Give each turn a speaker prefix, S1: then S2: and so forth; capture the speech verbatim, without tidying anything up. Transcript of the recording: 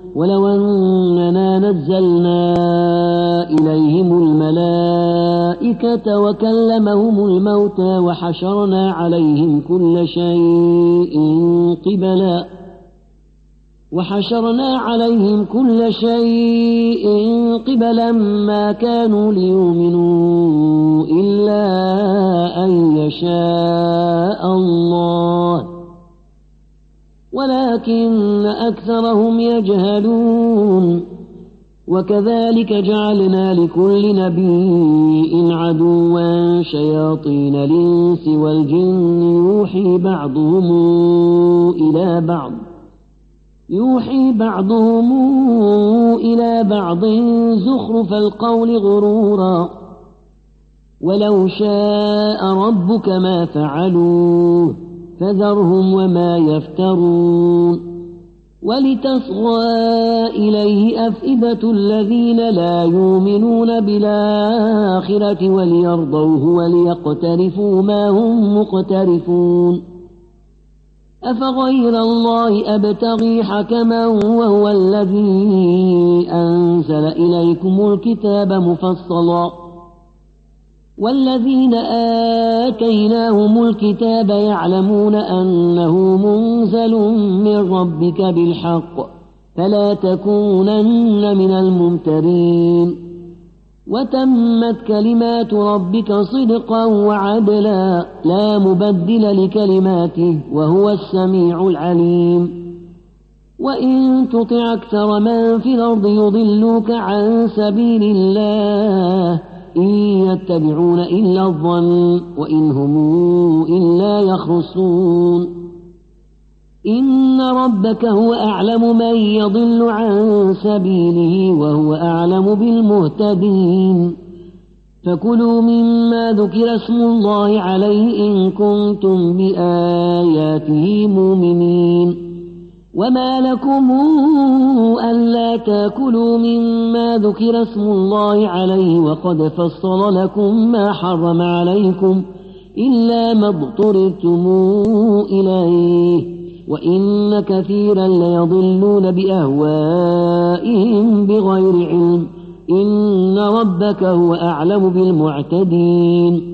S1: ولو أننا نزلنا إليهم الملائكة وكلمهم الموتى وحشرنا عليهم كل شيء قبلا وحشرنا عليهم كل شيء قبلا ما كانوا ليؤمنوا إلا أن يشاء الله ولكن أكثرهم يجهلون. وكذلك جعلنا لكل نبي عدوا شياطين الإنس والجن يوحي بعضهم إلى بعض يوحي بعضهم إلى بعض زخرف القول غرورا ولو شاء ربك ما فعلوه فذرهم وما يفترون. ولتصغى إليه أفئدة الذين لا يؤمنون بالآخرة وليرضوه وليقترفوا ما هم مقترفون. أفغير الله أبتغي حكما وهو الذي أنزل إليكم الكتاب مفصلا والذين آتيناهم الكتاب يعلمون أنه منزل من ربك بالحق فلا تكونن من الممترين. وتمت كلمات ربك صدقا وعدلا لا مبدل لكلماته وهو السميع العليم. وإن تطع أكثر من في الأرض يضلوك عن سبيل الله إن يتبعون إلا الظن وإن هم إلا يخرصون. إن ربك هو أعلم من يضل عن سبيله وهو أعلم بالمهتدين. فكلوا مما ذكر اسم الله عليه إن كنتم بآياته مؤمنين. وما لكم ألا تأكلوا مما ذكر اسم الله عليه وقد فصل لكم ما حرم عليكم إلا ما اضطررتم إليه وإن كثيرا ليضلون بأهوائهم بغير علم إن ربك هو أعلم بالمعتدين.